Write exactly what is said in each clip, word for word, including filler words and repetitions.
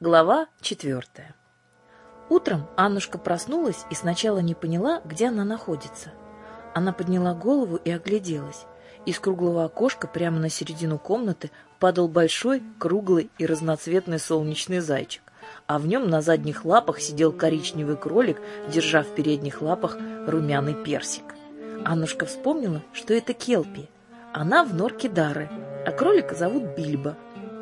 Глава четвертая. Утром Аннушка проснулась и сначала не поняла, где она находится. Она подняла голову и огляделась. Из круглого окошка прямо на середину комнаты падал большой, круглый и разноцветный солнечный зайчик, а в нем на задних лапах сидел коричневый кролик, держа в передних лапах румяный персик. Аннушка вспомнила, что это Келпи. Она в норке Дары, а кролика зовут Бильбо.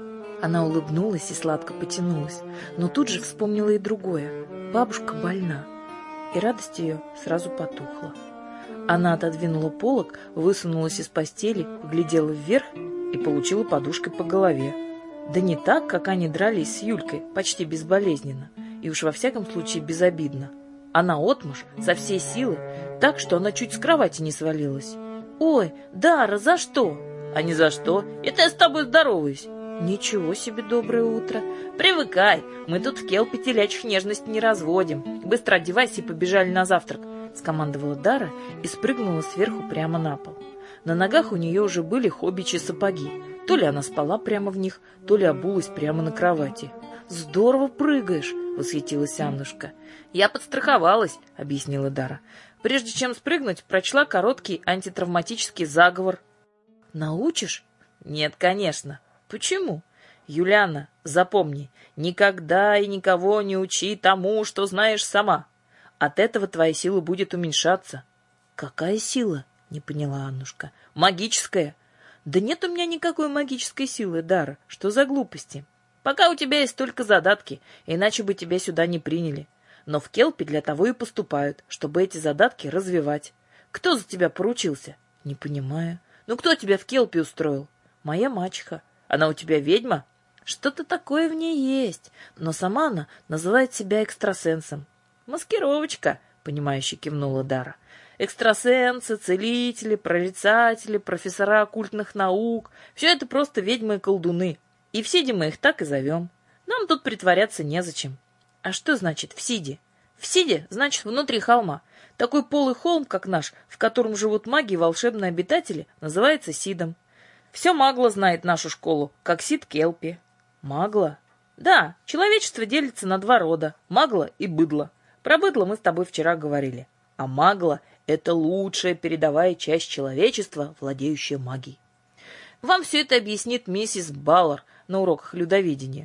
Она улыбнулась и сладко потянулась, но тут же вспомнила и другое. Бабушка больна, и радость ее сразу потухла. Она отодвинула полог, высунулась из постели, глядела вверх и получила подушкой по голове. Да не так, как они дрались с Юлькой, почти безболезненно, и уж во всяком случае безобидно. А наотмашь, со всей силы, так, что она чуть с кровати не свалилась. «Ой, Дара, за что?» «А не за что, это я с тобой здороваюсь». «Ничего себе, доброе утро! Привыкай, мы тут в Келпи телячьих нежностей не разводим. Быстро одевайся и побежали на завтрак», — скомандовала Дара и спрыгнула сверху прямо на пол. На ногах у нее уже были хоббичьи сапоги. То ли она спала прямо в них, то ли обулась прямо на кровати. «Здорово прыгаешь!» — восхитилась Аннушка. «Я подстраховалась», — объяснила Дара. «Прежде чем спрыгнуть, прочла короткий антитравматический заговор». «Научишь?» «Нет, конечно». «Почему?» «Юлиана, запомни, никогда и никого не учи тому, что знаешь сама. От этого твоя сила будет уменьшаться». «Какая сила?» — не поняла Аннушка. «Магическая». «Да нет у меня никакой магической силы, Дара. Что за глупости? Пока у тебя есть только задатки, иначе бы тебя сюда не приняли. Но в Келпи для того и поступают, чтобы эти задатки развивать. Кто за тебя поручился?» «Не понимаю. Ну кто тебя в Келпи устроил?» «Моя мачеха». «Она у тебя ведьма?» «Что-то такое в ней есть, но сама она называет себя экстрасенсом». «Маскировочка», — понимающе кивнула Дара. «Экстрасенсы, целители, прорицатели, профессора оккультных наук — все это просто ведьмы и колдуны. И в Сиде мы их так и зовем. Нам тут притворяться незачем». «А что значит в Сиде?» «В Сиде значит внутри холма. Такой полый холм, как наш, в котором живут маги и волшебные обитатели, называется Сидом. Все Магла знает нашу школу, как Сид Келпи». «Магла?» «Да, человечество делится на два рода — Магла и Быдло. Про Быдло мы с тобой вчера говорили. А Магла — это лучшая передовая часть человечества, владеющая магией. Вам все это объяснит миссис Баллар на уроках людоведения».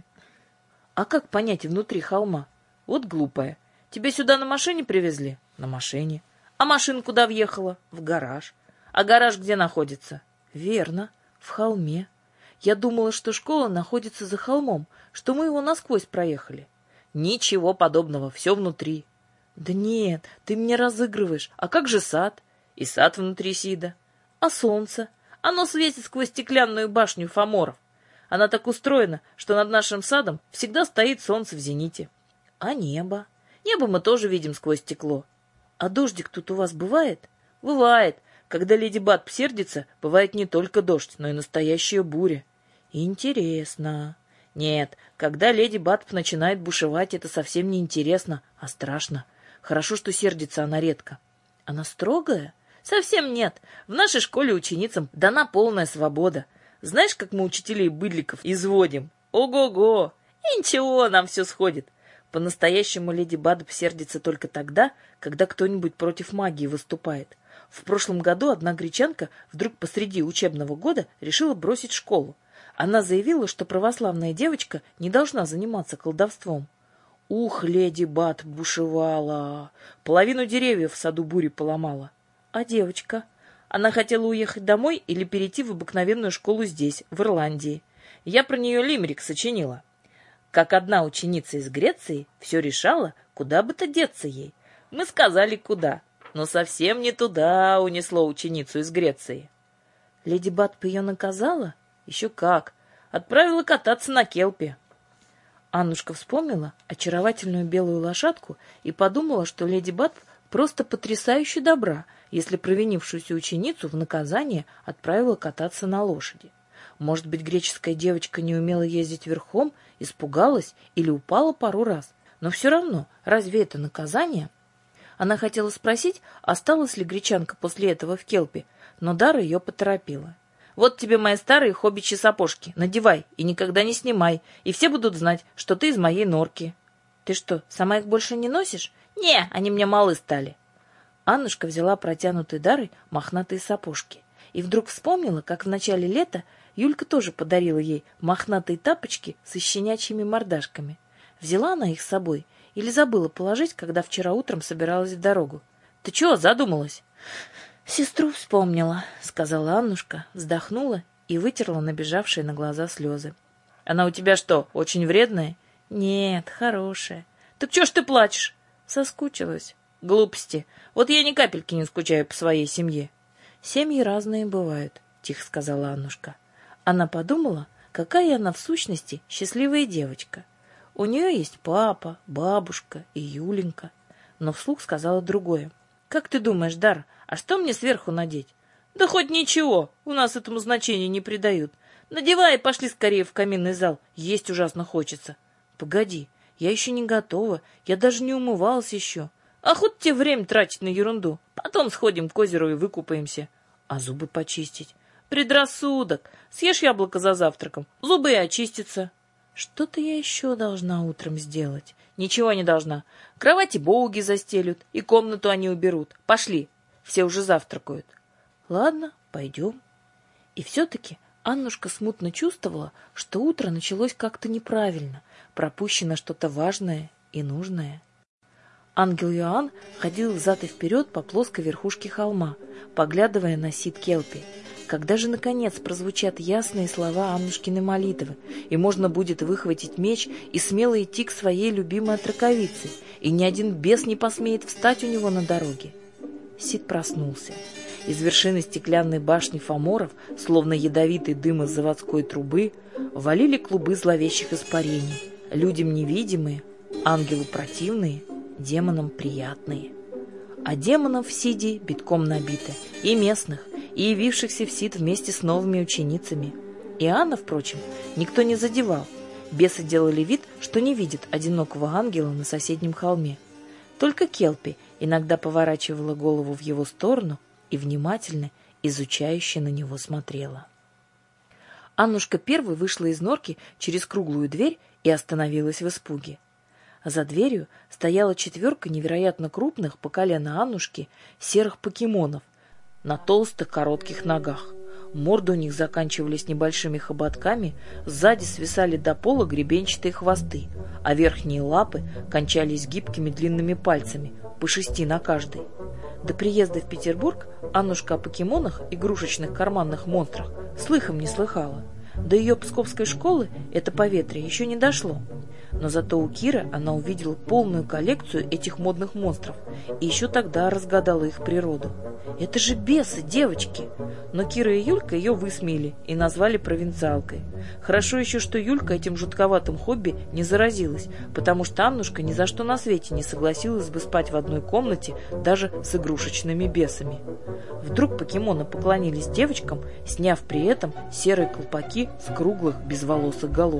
«А как понять внутри холма?» «Вот глупая. Тебя сюда на машине привезли?» «На машине». «А машина куда въехала?» «В гараж». «А гараж где находится?» «Верно. В холме. Я думала, что школа находится за холмом, что мы его насквозь проехали». «Ничего подобного, все внутри». «Да нет, ты меня разыгрываешь. А как же сад?» «И сад внутри Сида». «А солнце?» «Оно светит сквозь стеклянную башню Фоморов. Она так устроена, что над нашим садом всегда стоит солнце в зените». «А небо?» «Небо мы тоже видим сквозь стекло». «А дождик тут у вас бывает?» «Бывает. Когда леди Батб сердится, бывает не только дождь, но и настоящая буря». «Интересно». «Нет, когда леди Батб начинает бушевать, это совсем не интересно, а страшно. Хорошо, что сердится она редко». «Она строгая?» «Совсем нет. В нашей школе ученицам дана полная свобода. Знаешь, как мы учителей быдликов изводим? Ого-го! И ничего, нам все сходит. По-настоящему леди Батб сердится только тогда, когда кто-нибудь против магии выступает. В прошлом году одна гречанка вдруг посреди учебного года решила бросить школу. Она заявила, что православная девочка не должна заниматься колдовством. Ух, леди Батб бушевала. Половину деревьев в саду бури поломала. А девочка? Она хотела уехать домой или перейти в обыкновенную школу здесь, в Ирландии. Я про нее лимерик сочинила. Как одна ученица из Греции все решала, куда бы то деться ей. Мы сказали, куда. Но совсем не туда унесло ученицу из Греции. Леди Батб ее наказала? Еще как. Отправила кататься на Келпи. Аннушка вспомнила очаровательную белую лошадку и подумала, что леди Батб просто потрясающе добра, если провинившуюся ученицу в наказание отправила кататься на лошади. Может быть, греческая девочка не умела ездить верхом, испугалась или упала пару раз. Но все равно, разве это наказание? Она хотела спросить, осталась ли гречанка после этого в Келпи, но Дара ее поторопила. Вот тебе мои старые хоббичьи сапожки. Надевай и никогда не снимай, и все будут знать, что ты из моей норки». «Ты что, сама их больше не носишь?» «Не, они мне малы стали». Аннушка взяла протянутые Дарой мохнатые сапожки и вдруг вспомнила, как в начале лета Юлька тоже подарила ей мохнатые тапочки со щенячьими мордашками. Взяла она их с собой или забыла положить, когда вчера утром собиралась в дорогу? «Ты чего задумалась?» «Сестру вспомнила», — сказала Аннушка, вздохнула и вытерла набежавшие на глаза слезы. «Она у тебя что, очень вредная?» «Нет, хорошая». «Так чего ж ты плачешь?» «Соскучилась». «Глупости. Вот я ни капельки не скучаю по своей семье». «Семьи разные бывают», — тихо сказала Аннушка. Она подумала, какая она в сущности счастливая девочка. У нее есть папа, бабушка и Юленька. Но вслух сказала другое. «Как ты думаешь, Дар, а что мне сверху надеть?» «Да хоть ничего, у нас этому значения не придают. Надевай и пошли скорее в каминный зал, есть ужасно хочется». «Погоди, я еще не готова, я даже не умывалась еще». «А хоть тебе время тратить на ерунду, потом сходим к озеру и выкупаемся». «А зубы почистить?» «Предрассудок, съешь яблоко за завтраком, зубы и очистятся». «Что-то я еще должна утром сделать». «Ничего не должна. Кровати боуги застелют, и комнату они уберут. Пошли, все уже завтракают». «Ладно, пойдем». И все-таки Аннушка смутно чувствовала, что утро началось как-то неправильно, пропущено что-то важное и нужное. Ангел Иоанн ходил взад и вперед по плоской верхушке холма, поглядывая на Сид Келпи. Когда же, наконец, прозвучат ясные слова Аннушкиной молитвы, и можно будет выхватить меч и смело идти к своей любимой отроковице, и ни один бес не посмеет встать у него на дороге? Сид проснулся. Из вершины стеклянной башни Фоморов, словно ядовитый дым из заводской трубы, валили клубы зловещих испарений, людям невидимые, ангелу противные, демонам приятные. А демонов в Сиде битком набито, и местных, и явившихся в Сид вместе с новыми ученицами. Иоанна, впрочем, никто не задевал. Бесы делали вид, что не видят одинокого ангела на соседнем холме. Только Келпи иногда поворачивала голову в его сторону и внимательно, изучающе на него смотрела. Аннушка первой вышла из норки через круглую дверь и остановилась в испуге. За дверью стояла четверка невероятно крупных по колено Аннушки серых покемонов на толстых коротких ногах. Морды у них заканчивались небольшими хоботками, сзади свисали до пола гребенчатые хвосты, а верхние лапы кончались гибкими длинными пальцами, по шести на каждой. До приезда в Петербург Аннушка о покемонах, игрушечных карманных монстрах, слыхом не слыхала. До ее псковской школы это поветрие еще не дошло. Но зато у Киры она увидела полную коллекцию этих модных монстров и еще тогда разгадала их природу. Это же бесы, девочки! Но Кира и Юлька ее высмеяли и назвали провинциалкой. Хорошо еще, что Юлька этим жутковатым хобби не заразилась, потому что Аннушка ни за что на свете не согласилась бы спать в одной комнате даже с игрушечными бесами. Вдруг покемоны поклонились девочкам, сняв при этом серые колпаки с круглых безволосых голов.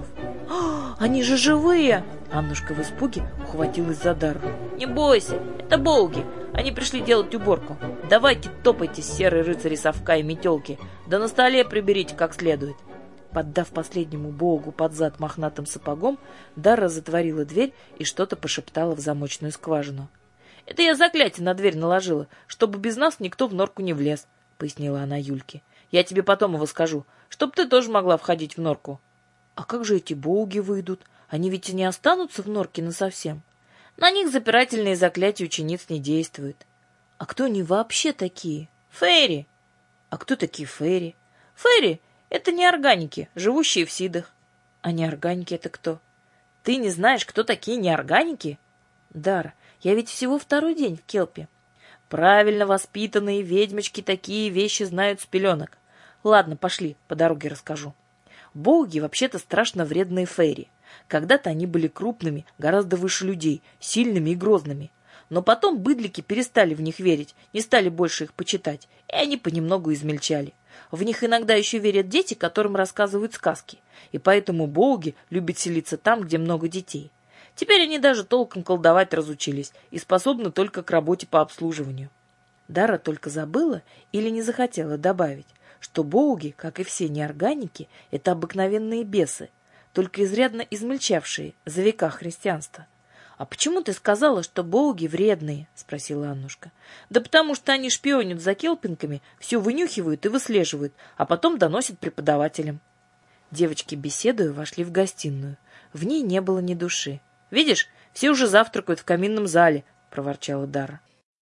«Они же живые!» Аннушка в испуге ухватилась за Дару. «Не бойся, это боуги. Они пришли делать уборку. Давайте топайте, серые рыцари совка и метелки, да на столе приберите как следует». Поддав последнему боугу под зад мохнатым сапогом, Дара затворила дверь и что-то пошептала в замочную скважину. «Это я заклятие на дверь наложила, чтобы без нас никто в норку не влез», — пояснила она Юльке. «Я тебе потом его скажу, чтоб ты тоже могла входить в норку». «А как же эти боуги выйдут? Они ведь и не останутся в норке насовсем?» «На них запирательные заклятия учениц не действуют». «А кто они вообще такие?» «Фейри». «А кто такие фейри?» «Фейри — это неорганики, живущие в Сидах». «А неорганики — это кто?» «Ты не знаешь, кто такие неорганики?» «Дара, я ведь всего второй день в Келпе». «Правильно воспитанные ведьмочки такие вещи знают с пеленок. Ладно, пошли, по дороге расскажу». Боуги вообще-то страшно вредные фейри. Когда-то они были крупными, гораздо выше людей, сильными и грозными. Но потом быдлики перестали в них верить, не стали больше их почитать, и они понемногу измельчали. В них иногда еще верят дети, которым рассказывают сказки, и поэтому боуги любят селиться там, где много детей. Теперь они даже толком колдовать разучились и способны только к работе по обслуживанию. Дара только забыла или не захотела добавить, что боуги, как и все неорганики, это обыкновенные бесы, только изрядно измельчавшие за века христианства. «А почему ты сказала, что боуги вредные?» — спросила Аннушка. «Да потому что они шпионят за келпинками, все вынюхивают и выслеживают, а потом доносят преподавателям». Девочки, беседуя, вошли в гостиную. В ней не было ни души. «Видишь, все уже завтракают в каминном зале», — проворчала Дара.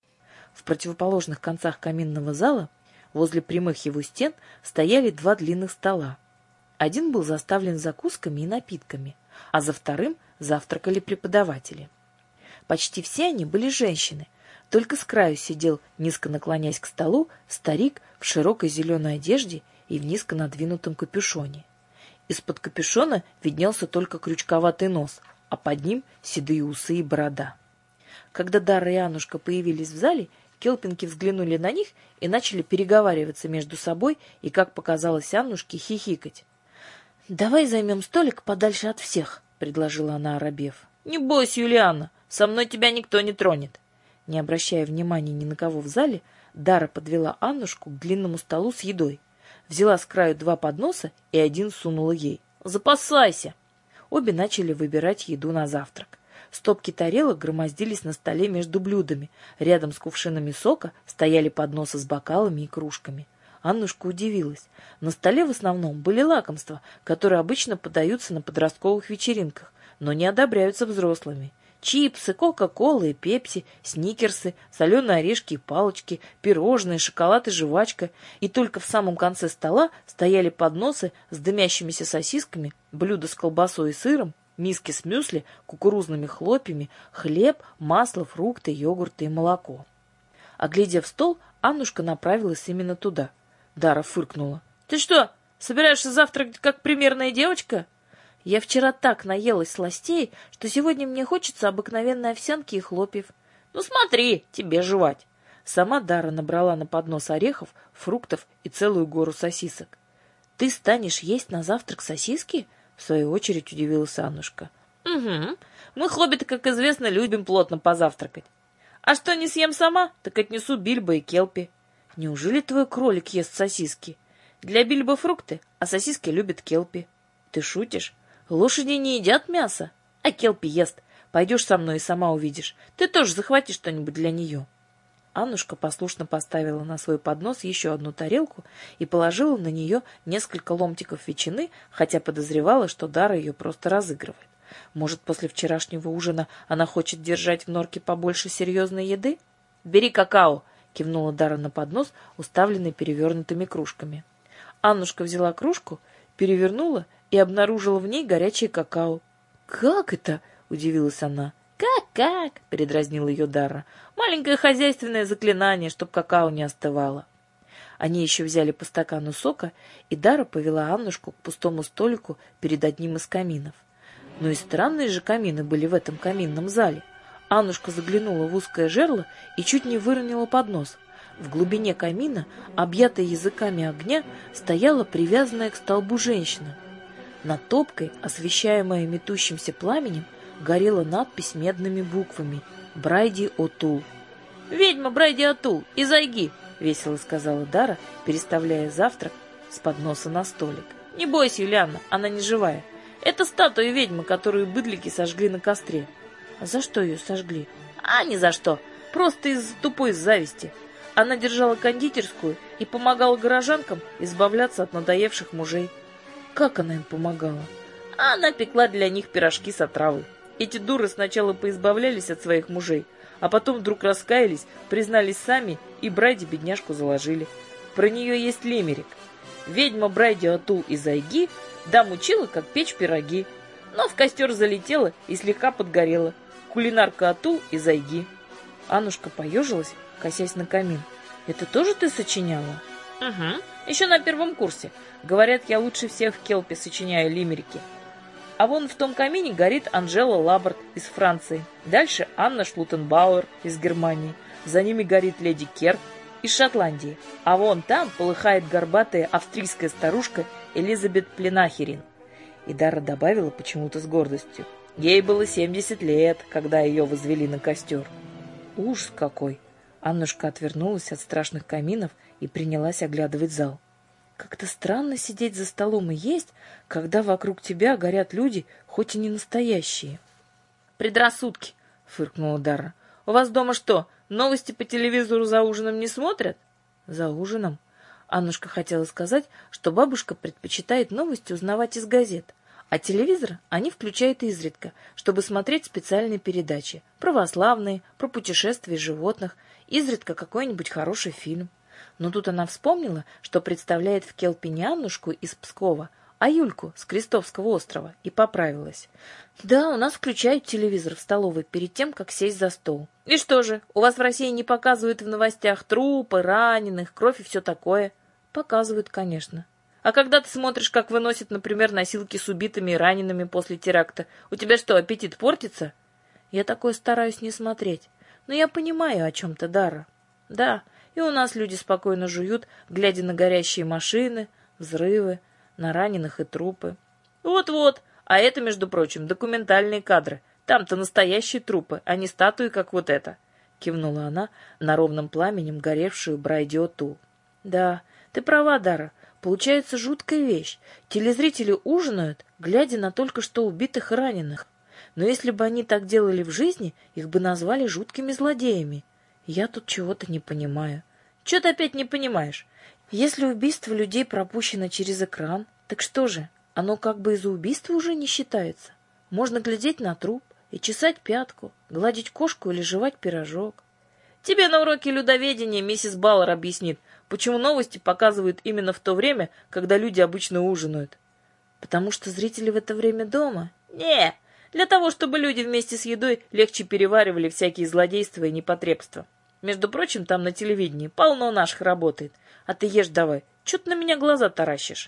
В противоположных концах каминного зала, возле прямых его стен, стояли два длинных стола. Один был заставлен закусками и напитками, а за вторым завтракали преподаватели. Почти все они были женщины, только с краю сидел, низко наклоняясь к столу, старик в широкой зеленой одежде и в низко надвинутом капюшоне. Из-под капюшона виднелся только крючковатый нос, а под ним седые усы и борода. Когда Дара и Аннушка появились в зале, келпинки взглянули на них и начали переговариваться между собой и, как показалось Аннушке, хихикать. «Давай займем столик подальше от всех», — предложила она, оробев. «Не бойся, Юлианна, со мной тебя никто не тронет». Не обращая внимания ни на кого в зале, Дара подвела Аннушку к длинному столу с едой. Взяла с краю два подноса и один сунула ей. «Запасайся!» Обе начали выбирать еду на завтрак. Стопки тарелок громоздились на столе между блюдами. Рядом с кувшинами сока стояли подносы с бокалами и кружками. Аннушка удивилась. На столе в основном были лакомства, которые обычно подаются на подростковых вечеринках, но не одобряются взрослыми. Чипсы, кока-колы, пепси, сникерсы, соленые орешки и палочки, пирожные, шоколад и жвачка. И только в самом конце стола стояли подносы с дымящимися сосисками, блюда с колбасой и сыром, миски с мюсли, кукурузными хлопьями, хлеб, масло, фрукты, йогурты и молоко. Оглядев стол, Аннушка направилась именно туда. Дара фыркнула. «Ты что, собираешься завтракать как примерная девочка?» «Я вчера так наелась сластей, что сегодня мне хочется обыкновенной овсянки и хлопьев». «Ну смотри, тебе жевать». Сама Дара набрала на поднос орехов, фруктов и целую гору сосисок. «Ты станешь есть на завтрак сосиски?» — в свою очередь удивилась Аннушка. «Угу. Мы, хоббиты, как известно, любим плотно позавтракать. А что не съем сама, так отнесу Бильбо и Келпи». «Неужели твой кролик ест сосиски?» «Для Бильбо фрукты, а сосиски любит Келпи». «Ты шутишь? Лошади не едят мясо, а Келпи ест. Пойдешь со мной и сама увидишь. Ты тоже захвати что-нибудь для нее». Аннушка послушно поставила на свой поднос еще одну тарелку и положила на нее несколько ломтиков ветчины, хотя подозревала, что Дара ее просто разыгрывает. Может, после вчерашнего ужина она хочет держать в норке побольше серьезной еды? «Бери какао», — кивнула Дара на поднос, уставленный перевернутыми кружками. Аннушка взяла кружку, перевернула и обнаружила в ней горячее какао. «Как это?» — удивилась она. «Как-как?» — передразнила ее Дара. «Маленькое хозяйственное заклинание, чтоб какао не остывало». Они еще взяли по стакану сока, и Дара повела Аннушку к пустому столику перед одним из каминов. Но и странные же камины были в этом каминном зале. Аннушка заглянула в узкое жерло и чуть не выронила поднос. В глубине камина, объятая языками огня, стояла привязанная к столбу женщина. Над топкой, освещаемая метущимся пламенем, горела надпись медными буквами «Брайди Отул». «Ведьма Брайди Отул из Айги!» — весело сказала Дара, переставляя завтрак с подноса на столик. «Не бойся, Юлианна, она не живая. Это статуя ведьмы, которую быдлики сожгли на костре». «А за что ее сожгли?» «А ни за что. Просто из тупой зависти. Она держала кондитерскую и помогала горожанкам избавляться от надоевших мужей». «Как она им помогала?» «Она пекла для них пирожки с отравой. Эти дуры сначала поизбавлялись от своих мужей, а потом вдруг раскаялись, признались сами и Брайди бедняжку заложили. Про нее есть лимерик. Ведьма Брайди Отул из Айги дам учила, как печь пироги, но в костер залетела и слегка подгорела. Кулинарка Отул из Айги». Аннушка поежилась, косясь на камин. «Это тоже ты сочиняла?» «Угу. Еще на первом курсе. Говорят, я лучше всех в Келпе сочиняю лимерики. А вон в том камине горит Анжела Лаборт из Франции. Дальше Анна Шлутенбауэр из Германии. За ними горит леди Керр из Шотландии. А вон там полыхает горбатая австрийская старушка Элизабет Пленахерин». И Дара добавила почему-то с гордостью: «Ей было семьдесят лет, когда ее возвели на костер». «Ужас какой!» Аннушка отвернулась от страшных каминов и принялась оглядывать зал. Как-то странно сидеть за столом и есть, когда вокруг тебя горят люди, хоть и не настоящие. «Предрассудки!» — фыркнула Дара. «У вас дома что, новости по телевизору за ужином не смотрят?» «За ужином?» Аннушка хотела сказать, что бабушка предпочитает новости узнавать из газет, а телевизор они включают изредка, чтобы смотреть специальные передачи, православные, про путешествия животных, изредка какой-нибудь хороший фильм. Но тут она вспомнила, что представляет в Келпи не Аннушку из Пскова, а Юльку с Крестовского острова, и поправилась. «Да, у нас включают телевизор в столовой перед тем, как сесть за стол». «И что же, у вас в России не показывают в новостях трупы, раненых, кровь и все такое?» «Показывают, конечно». «А когда ты смотришь, как выносят, например, носилки с убитыми и ранеными после теракта, у тебя что, аппетит портится?» «Я такое стараюсь не смотреть, но я понимаю, о чем ты, Дара. Да, и у нас люди спокойно жуют, глядя на горящие машины, взрывы, на раненых и трупы». «Вот-вот, а это, между прочим, документальные кадры. Там-то настоящие трупы, а не статуи, как вот это», — кивнула она на ровном пламенем горевшую Брайдио-Ту. «Да, ты права, Дара. Получается жуткая вещь. Телезрители ужинают, глядя на только что убитых и раненых. Но если бы они так делали в жизни, их бы назвали жуткими злодеями. Я тут чего-то не понимаю». «Чего ты опять не понимаешь?» «Если убийство людей пропущено через экран, так что же, оно как бы из-за убийства уже не считается? Можно глядеть на труп и чесать пятку, гладить кошку или жевать пирожок». «Тебе на уроке людоведения миссис Баллар объяснит, почему новости показывают именно в то время, когда люди обычно ужинают». «Потому что зрители в это время дома?» «Не, для того, чтобы люди вместе с едой легче переваривали всякие злодейства и непотребства. Между прочим, там на телевидении полно наших работает. А ты ешь давай, чё ты на меня глаза таращишь?»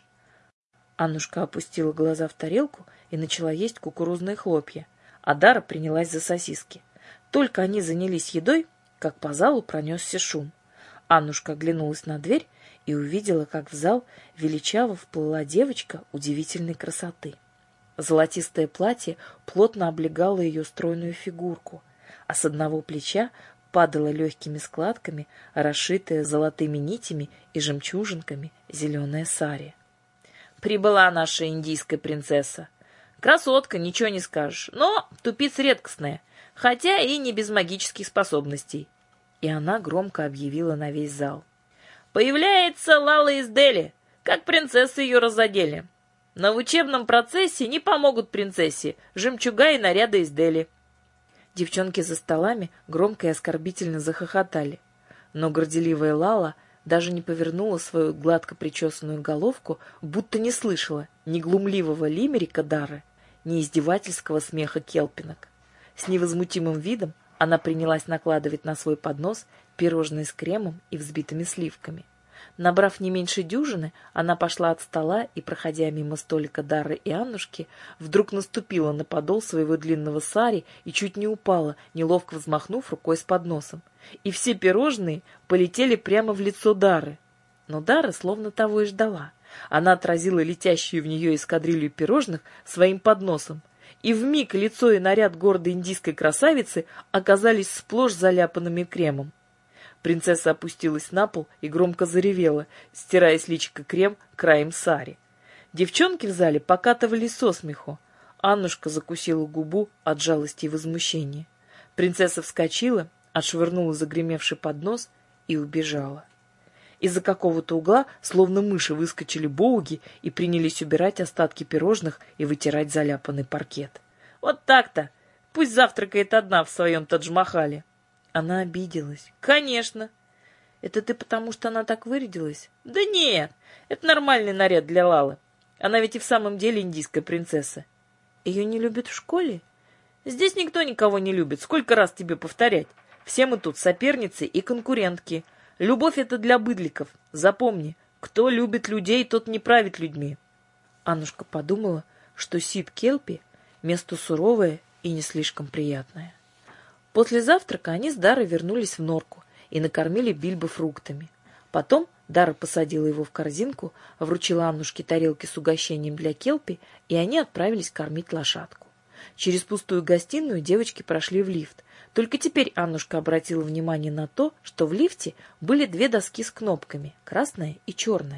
Аннушка опустила глаза в тарелку и начала есть кукурузные хлопья, а Дара принялась за сосиски. Только они занялись едой, как по залу пронесся шум. Аннушка оглянулась на дверь и увидела, как в зал величаво вплыла девочка удивительной красоты. Золотистое платье плотно облегало ее стройную фигурку, а с одного плеча падала легкими складками, расшитая золотыми нитями и жемчужинками, зеленая сари. «Прибыла наша индийская принцесса. Красотка, ничего не скажешь, но тупица редкостная, хотя и не без магических способностей». И она громко объявила на весь зал. «Появляется Лала из Дели, как принцессы ее разодели. Но в учебном процессе не помогут принцессе жемчуга и наряды из Дели». Девчонки за столами громко и оскорбительно захохотали, но горделивая Лала даже не повернула свою гладко причесанную головку, будто не слышала ни глумливого лимерика Дары, ни издевательского смеха келпинок. С невозмутимым видом она принялась накладывать на свой поднос пирожные с кремом и взбитыми сливками. Набрав не меньше дюжины, она пошла от стола и, проходя мимо столика Дары и Аннушки, вдруг наступила на подол своего длинного сари и чуть не упала, неловко взмахнув рукой с подносом. И все пирожные полетели прямо в лицо Дары. Но Дара словно того и ждала. Она отразила летящую в нее эскадрилью пирожных своим подносом, и вмиг лицо и наряд гордой индийской красавицы оказались сплошь заляпанными кремом. Принцесса опустилась на пол и громко заревела, стирая с личика крем краем сари. Девчонки в зале покатывались со смеху. Аннушка закусила губу от жалости и возмущения. Принцесса вскочила, отшвырнула загремевший поднос и убежала. Из-за какого-то угла, словно мыши, выскочили боуги и принялись убирать остатки пирожных и вытирать заляпанный паркет. «Вот так-то! Пусть завтракает одна в своем Тадж-Махале!» Она обиделась. «Конечно!» «Это ты потому, что она так вырядилась?» «Да нет, это нормальный наряд для Лалы. Она ведь и в самом деле индийская принцесса». «Ее не любят в школе?» «Здесь никто никого не любит. Сколько раз тебе повторять? Все мы тут соперницы и конкурентки. Любовь — это для быдликов. Запомни, кто любит людей, тот не правит людьми». Аннушка подумала, что Сид Келпи — место суровое и не слишком приятное. После завтрака они с Дарой вернулись в норку и накормили Бильбо фруктами. Потом Дара посадила его в корзинку, вручила Аннушке тарелки с угощением для Келпи, и они отправились кормить лошадку. Через пустую гостиную девочки прошли в лифт. Только теперь Аннушка обратила внимание на то, что в лифте были две доски с кнопками, красная и черная.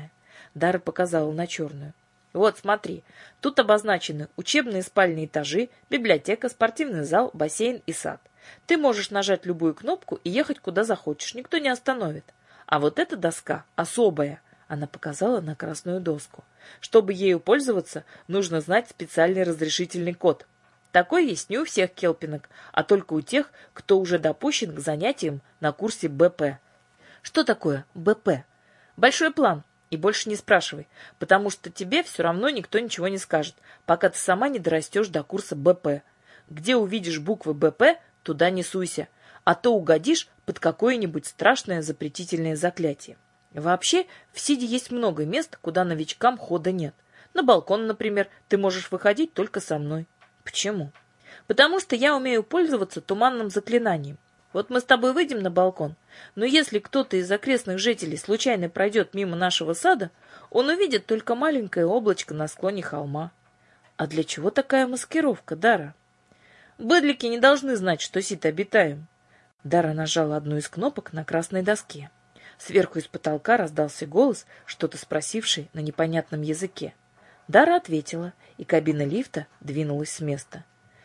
Дара показала на черную. Вот, смотри, тут обозначены учебные спальные этажи, библиотека, спортивный зал, бассейн и сад. Ты можешь нажать любую кнопку и ехать куда захочешь, никто не остановит. А вот эта доска особая, она показала на красную доску. Чтобы ею пользоваться, нужно знать специальный разрешительный код. Такой есть не у всех келпинок, а только у тех, кто уже допущен к занятиям на курсе Б П. Что такое Б П? Большой план. И больше не спрашивай, потому что тебе все равно никто ничего не скажет, пока ты сама не дорастешь до курса Б П. Где увидишь буквы Б П, туда не суйся, а то угодишь под какое-нибудь страшное запретительное заклятие. Вообще, в СИДе есть много мест, куда новичкам хода нет. На балкон, например, ты можешь выходить только со мной. Почему? Потому что я умею пользоваться туманным заклинанием. Вот мы с тобой выйдем на балкон, но если кто-то из окрестных жителей случайно пройдет мимо нашего сада, он увидит только маленькое облачко на склоне холма. А для чего такая маскировка, Дара? Быдлики не должны знать, что сид обитаем. Дара нажала одну из кнопок на красной доске. Сверху из потолка раздался голос, что-то спросивший на непонятном языке. Дара ответила, и кабина лифта двинулась с места.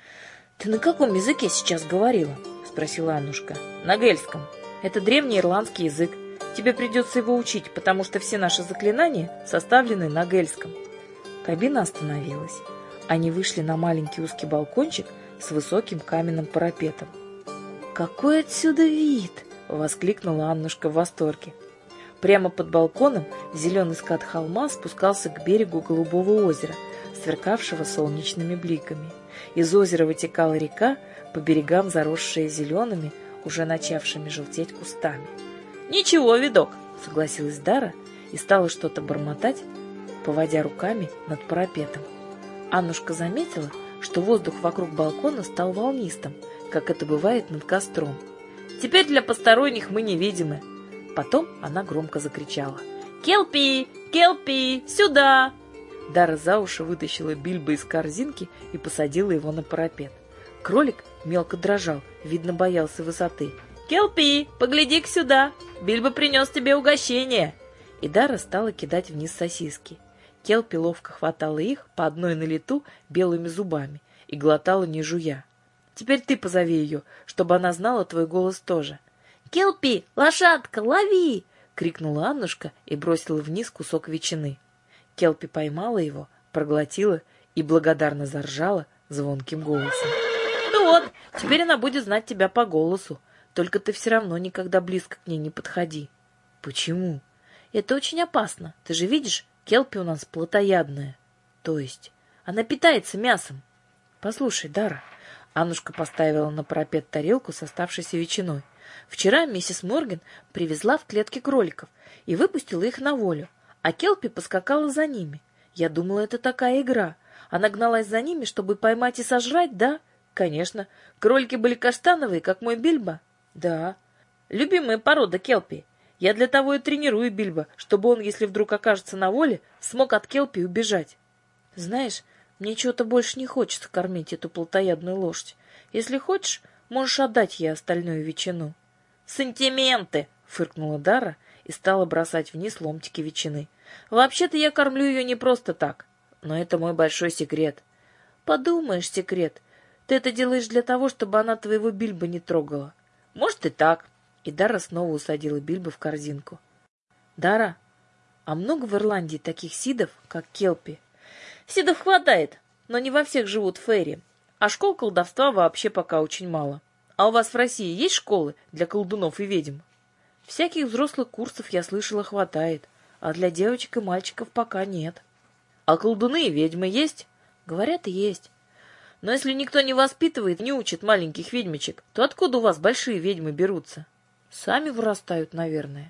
— Ты на каком языке сейчас говорила? — спросила Аннушка. — На гельском. Это древний ирландский язык. Тебе придется его учить, потому что все наши заклинания составлены на гельском. Кабина остановилась. Они вышли на маленький узкий балкончик с высоким каменным парапетом. — Какой отсюда вид! — воскликнула Аннушка в восторге. Прямо под балконом зеленый скат холма спускался к берегу голубого озера, сверкавшего солнечными бликами. Из озера вытекала река, по берегам заросшая зелеными, уже начавшими желтеть кустами. — Ничего, видок, — согласилась Дара и стала что-то бормотать, поводя руками над парапетом. Аннушка заметила, что воздух вокруг балкона стал волнистым, как это бывает над костром. — Теперь для посторонних мы невидимы. Потом она громко закричала: «Келпи! Келпи! Сюда!» Дара за уши вытащила Бильбо из корзинки и посадила его на парапет. Кролик мелко дрожал, видно, боялся высоты. «Келпи, погляди-ка сюда! Бильбо принес тебе угощение!» И Дара стала кидать вниз сосиски. Келпи ловко хватала их по одной на лету белыми зубами и глотала, не жуя. «Теперь ты позови ее, чтобы она знала твой голос тоже». «Келпи, лошадка, лови!» — крикнула Аннушка и бросила вниз кусок ветчины. Келпи поймала его, проглотила и благодарно заржала звонким голосом. «Ну вот, теперь она будет знать тебя по голосу, только ты все равно никогда близко к ней не подходи». «Почему?» «Это очень опасно. Ты же видишь, Келпи у нас плотоядная». «То есть? Она питается мясом». «Послушай, Дара». Аннушка поставила на парапет тарелку с оставшейся ветчиной. Вчера миссис Морген привезла в клетке кроликов и выпустила их на волю, а Келпи поскакала за ними. Я думала, это такая игра. Она гналась за ними, чтобы поймать и сожрать, да? Конечно. Кролики были каштановые, как мой Бильбо. Да. Любимая порода Келпи. Я для того и тренирую Бильбо, чтобы он, если вдруг окажется на воле, смог от Келпи убежать. Знаешь, мне чего-то больше не хочется кормить эту плотоядную лошадь. Если хочешь, можешь отдать ей остальную ветчину. «Сантименты!» — фыркнула Дара и стала бросать вниз ломтики ветчины. «Вообще-то я кормлю ее не просто так, но это мой большой секрет». «Подумаешь, секрет. Ты это делаешь для того, чтобы она твоего Бильбо не трогала». «Может и так». И Дара снова усадила Бильбо в корзинку. «Дара, а много в Ирландии таких сидов, как Келпи?» «Сидов хватает, но не во всех живут фейри, а школ колдовства вообще пока очень мало. А у вас в России есть школы для колдунов и ведьм?» «Всяких взрослых курсов, я слышала, хватает, а для девочек и мальчиков пока нет». «А колдуны и ведьмы есть?» «Говорят, есть. Но если никто не воспитывает, не учит маленьких ведьмочек, то откуда у вас большие ведьмы берутся?» «Сами вырастают, наверное».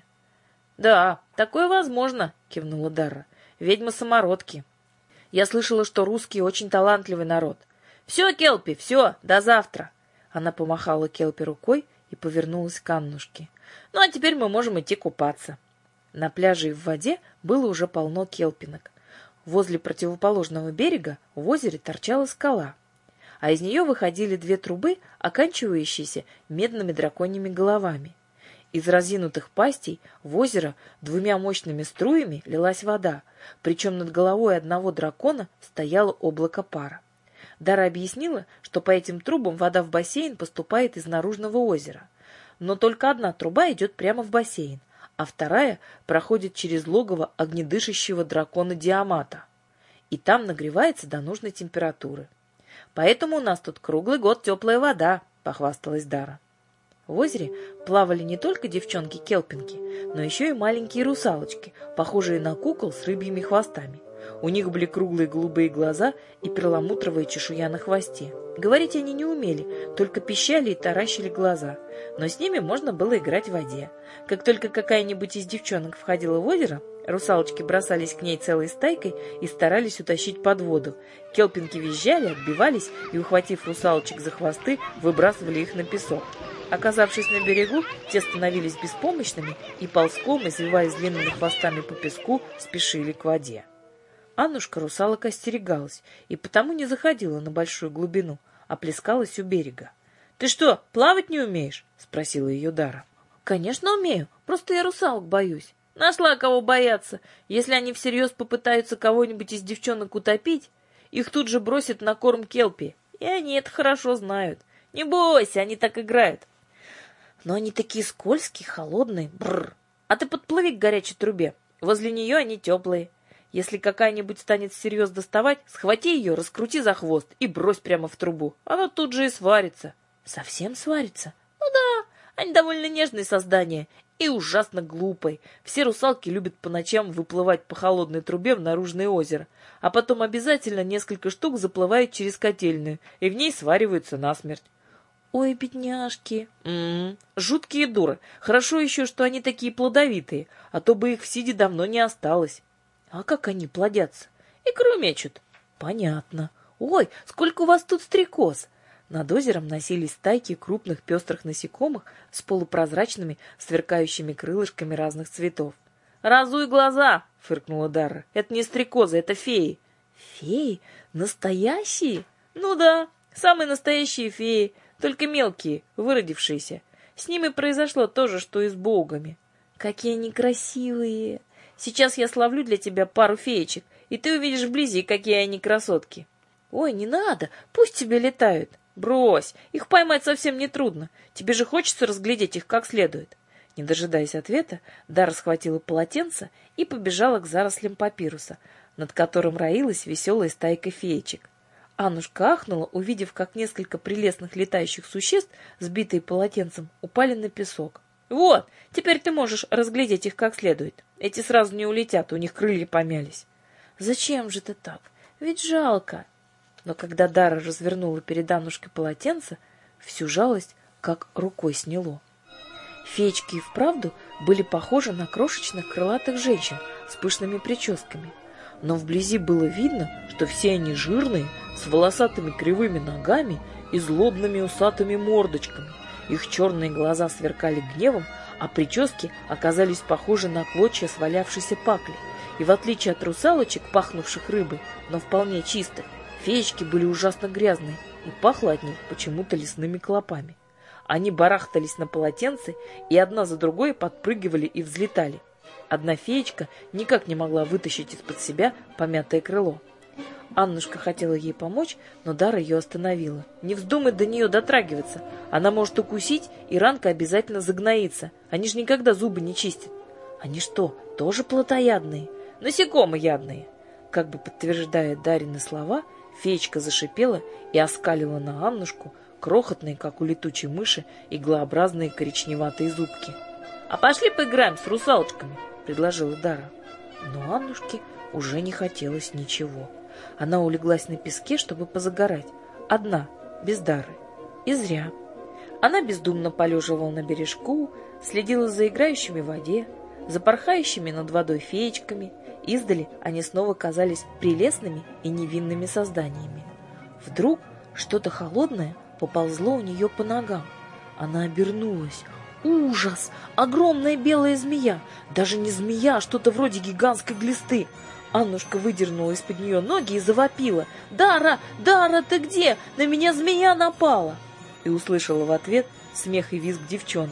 «Да, такое возможно», — кивнула Дара. «Ведьмы-самородки. Я слышала, что русские очень талантливый народ. Все, Келпи, все, до завтра». Она помахала Келпи рукой и повернулась к Аннушке. «Ну, а теперь мы можем идти купаться». На пляже и в воде было уже полно келпинок. Возле противоположного берега в озере торчала скала, а из нее выходили две трубы, оканчивающиеся медными драконьими головами. Из разинутых пастей в озеро двумя мощными струями лилась вода, причем над головой одного дракона стояло облако пара. Дара объяснила, что по этим трубам вода в бассейн поступает из наружного озера. Но только одна труба идет прямо в бассейн, а вторая проходит через логово огнедышащего дракона Диамата. И там нагревается до нужной температуры. «Поэтому у нас тут круглый год теплая вода», — похвасталась Дара. В озере плавали не только девчонки-келпинки, но еще и маленькие русалочки, похожие на кукол с рыбьими хвостами. У них были круглые голубые глаза и перламутровая чешуя на хвосте. Говорить они не умели, только пищали и таращили глаза. Но с ними можно было играть в воде. Как только какая-нибудь из девчонок входила в озеро, русалочки бросались к ней целой стайкой и старались утащить под воду. Келпинки визжали, отбивались и, ухватив русалочек за хвосты, выбрасывали их на песок. Оказавшись на берегу, те становились беспомощными и ползком, извиваясь длинными хвостами по песку, спешили к воде. Аннушка русалок остерегалась и потому не заходила на большую глубину, а плескалась у берега. — Ты что, плавать не умеешь? — спросила ее Дара. — Конечно, умею, просто я русалок боюсь. Нашла кого бояться. Если они всерьез попытаются кого-нибудь из девчонок утопить, их тут же бросят на корм келпи, и они это хорошо знают. Не бойся, они так играют. Но они такие скользкие, холодные. Бррр. А ты подплыви к горячей трубе. Возле нее они теплые. Если какая-нибудь станет всерьез доставать, схвати ее, раскрути за хвост и брось прямо в трубу. Она тут же и сварится. Совсем сварится? Ну да, они довольно нежные создания и ужасно глупые. Все русалки любят по ночам выплывать по холодной трубе в наружное озеро, а потом обязательно несколько штук заплывают через котельную и в ней свариваются насмерть. Ой, бедняжки. М-м, жуткие дуры. Хорошо еще, что они такие плодовитые, а то бы их в Сиде давно не осталось. А как они плодятся? Икру мечут. Понятно. Ой, сколько у вас тут стрекоз. Над озером носились стайки крупных пестрых насекомых с полупрозрачными, сверкающими крылышками разных цветов. «Разуй глаза!» — фыркнула Дара. «Это не стрекозы, это феи». «Феи? Настоящие?» «Ну да, самые настоящие феи. Только мелкие, выродившиеся. С ними произошло то же, что и с боугами. Какие они красивые! Сейчас я словлю для тебя пару феечек, и ты увидишь вблизи, какие они красотки. Ой, не надо, пусть тебе летают. Брось, их поймать совсем не трудно. Тебе же хочется разглядеть их как следует. Не дожидаясь ответа, Дара схватила полотенце и побежала к зарослям папируса, над которым роилась веселая стайка феечек. Аннушка ахнула, увидев, как несколько прелестных летающих существ, сбитые полотенцем, упали на песок. «Вот, теперь ты можешь разглядеть их как следует. Эти сразу не улетят, у них крылья помялись». «Зачем же ты так? Ведь жалко». Но когда Дара развернула перед Аннушкой полотенце, всю жалость как рукой сняло. Феечки и вправду были похожи на крошечных крылатых женщин с пышными прическами. Но вблизи было видно, что все они жирные, с волосатыми кривыми ногами и злобными усатыми мордочками. Их черные глаза сверкали гневом, а прически оказались похожи на клочья свалявшейся пакли. И в отличие от русалочек, пахнувших рыбой, но вполне чистых, феечки были ужасно грязные, и пахло от них почему-то лесными клопами. Они барахтались на полотенце и одна за другой подпрыгивали и взлетали. Одна феечка никак не могла вытащить из-под себя помятое крыло. Аннушка хотела ей помочь, но Дара ее остановила. «Не вздумай до нее дотрагиваться. Она может укусить, и ранка обязательно загноится. Они же никогда зубы не чистят». «Они что, тоже плотоядные?» «Насекомоядные». Как бы подтверждая Дарины слова, феечка зашипела и оскалила на Аннушку крохотные, как у летучей мыши, иглообразные коричневатые зубки. «А пошли поиграем с русалочками», — предложила Дара. Но Аннушке уже не хотелось ничего. Она улеглась на песке, чтобы позагорать. Одна, без Дары. И зря. Она бездумно полеживала на бережку, следила за играющими в воде, за порхающими над водой феечками. Издали они снова казались прелестными и невинными созданиями. Вдруг что-то холодное поползло у нее по ногам. Она обернулась. Ужас! Огромная белая змея! Даже не змея, а что-то вроде гигантской глисты. Аннушка выдернула из-под нее ноги и завопила. «Дара! Дара, ты где? На меня змея напала!» И услышала в ответ смех и визг девчонок.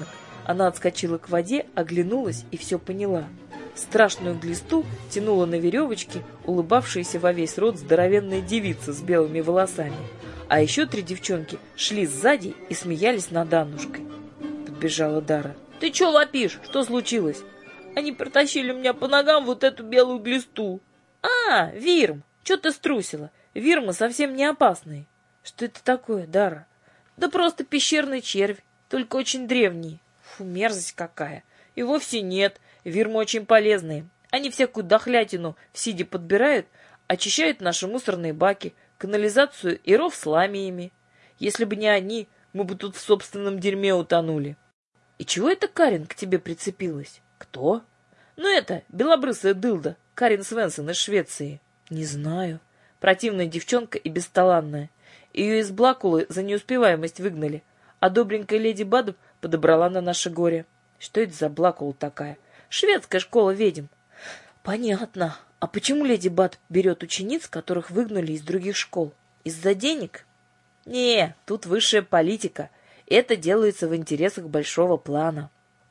Она отскочила к воде, оглянулась и все поняла. Страшную глисту тянула на веревочке улыбавшаяся во весь рот здоровенная девица с белыми волосами. А еще три девчонки шли сзади и смеялись над Аннушкой. Подбежала Дара. «Ты че вопишь? Что случилось?» «Они протащили меня по ногам вот эту белую глисту». «А, Вирм, че ты струсила? Вирмы совсем не опасные». «Что это такое, Дара?» «Да просто пещерный червь, только очень древний». «Фу, мерзость какая!» «И вовсе нет. Вирмы очень полезные. Они всякую дохлятину в сиде подбирают, очищают наши мусорные баки, канализацию и ров с ламиями. Если бы не они, мы бы тут в собственном дерьме утонули». «И чего это Карин к тебе прицепилась?» «Кто?» «Ну это, белобрысая дылда, Карин Свенсон из Швеции». «Не знаю». «Противная девчонка и бесталанная. Ее из Блакулы за неуспеваемость выгнали, а добренькая леди Бадов подобрала на наше горе». «Что это за Блакула такая?» «Шведская школа ведьм». «Понятно. А почему леди Бад берет учениц, которых выгнали из других школ? Из-за денег?» «Не, тут высшая политика. Это делается в интересах большого плана».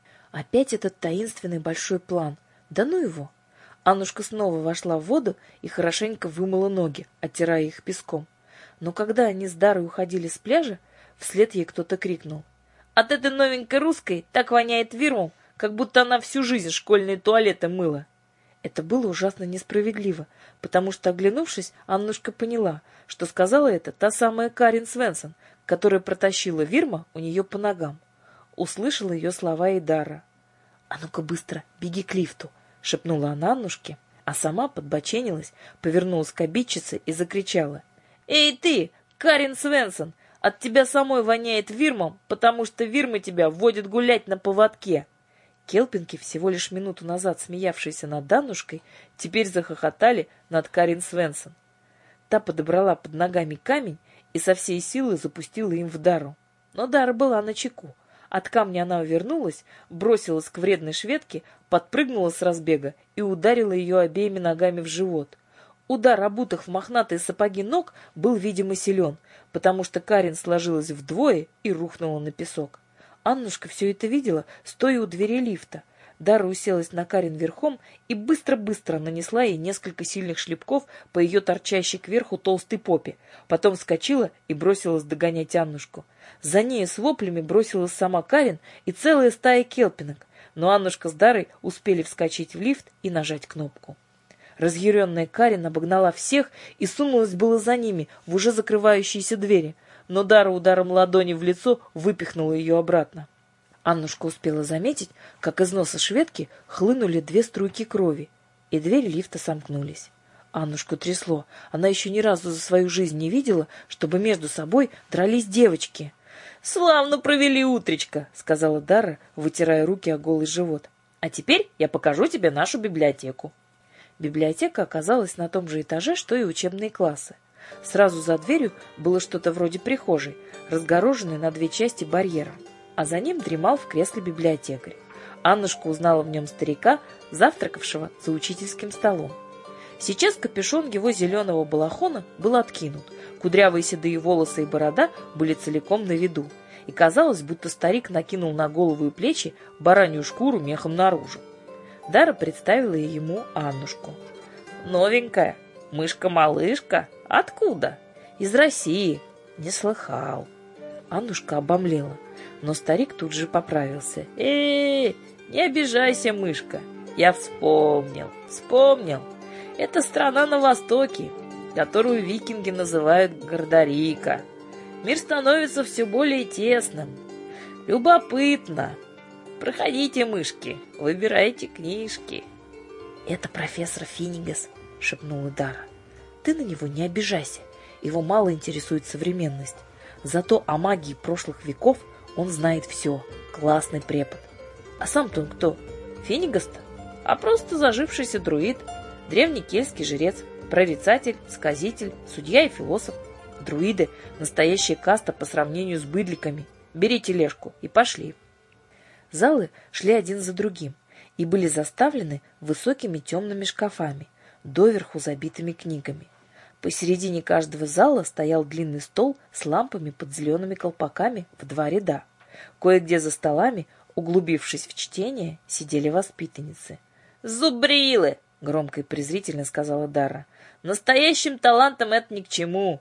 Опять этот таинственный большой план. Да ну его! Аннушка снова вошла в воду и хорошенько вымыла ноги, оттирая их песком. Но когда они с Дарой уходили с пляжа, вслед ей кто-то крикнул: «От этой новенькой русской так воняет Вирмом, как будто она всю жизнь школьные туалеты мыла». Это было ужасно несправедливо, потому что, оглянувшись, Аннушка поняла, что сказала это та самая Карин Свенсон, которая протащила Вирма у нее по ногам. Услышала ее слова и Дара. «А ну-ка быстро, беги к лифту!» — шепнула она Аннушке, а сама подбоченилась, повернулась к обидчице и закричала: «Эй ты, Карин Свенсон, от тебя самой воняет Вирмом, потому что Вирмы тебя водят гулять на поводке!» Келпинки, всего лишь минуту назад смеявшиеся над Аннушкой, теперь захохотали над Карин Свенсон. Та подобрала под ногами камень и со всей силы запустила им в Дару. Но Дара была начеку. От камня она увернулась, бросилась к вредной шведке, подпрыгнула с разбега и ударила ее обеими ногами в живот. Удар обутых в мохнатые сапоги ног был, видимо, силен, потому что Карин сложилась вдвое и рухнула на песок. Аннушка все это видела, стоя у двери лифта. Дара уселась на Карин верхом и быстро-быстро нанесла ей несколько сильных шлепков по ее торчащей кверху толстой попе, потом вскочила и бросилась догонять Аннушку. За ней с воплями бросилась сама Карин и целая стая келпинок, но Аннушка с Дарой успели вскочить в лифт и нажать кнопку. Разъяренная Карин обогнала всех и сунулась было за ними в уже закрывающиеся двери, но Дара ударом ладони в лицо выпихнула ее обратно. Аннушка успела заметить, как из носа шведки хлынули две струйки крови, и двери лифта сомкнулись. Аннушку трясло. Она еще ни разу за свою жизнь не видела, чтобы между собой дрались девочки. «Славно провели утречко», — сказала Дара, вытирая руки о голый живот. «А теперь я покажу тебе нашу библиотеку». Библиотека оказалась на том же этаже, что и учебные классы. Сразу за дверью было что-то вроде прихожей, разгороженной на две части барьером, а за ним дремал в кресле библиотекарь. Аннушка узнала в нем старика, завтракавшего за учительским столом. Сейчас капюшон его зеленого балахона был откинут, кудрявые седые волосы и борода были целиком на виду, и казалось, будто старик накинул на голову и плечи баранью шкуру мехом наружу. Дара представила ему Аннушку. «Новенькая, мышка-малышка? Откуда?» «Из России». «Не слыхал». Аннушка обомлела, но старик тут же поправился. «Э-э-э, не обижайся, мышка. Я вспомнил, вспомнил. Это страна на востоке, которую викинги называют Гордарика. Мир становится все более тесным. Любопытно. Проходите, мышки, выбирайте книжки». «Это профессор Финигас», — шепнула Дара. «Ты на него не обижайся. Его мало интересует современность. Зато о магии прошлых веков он знает все. Классный препод». «А сам-то он кто? Финигас-то? А просто зажившийся друид, древний кельтский жрец, прорицатель, сказитель, судья и философ. Друиды — настоящая каста по сравнению с быдликами. Бери тележку и пошли». Залы шли один за другим и были заставлены высокими темными шкафами, доверху забитыми книгами. Посередине каждого зала стоял длинный стол с лампами под зелеными колпаками в два ряда. Кое-где за столами Углубившись в чтение, сидели воспитанницы. «Зубрилы!» — громко и презрительно сказала Дара. «Настоящим талантам это ни к чему!»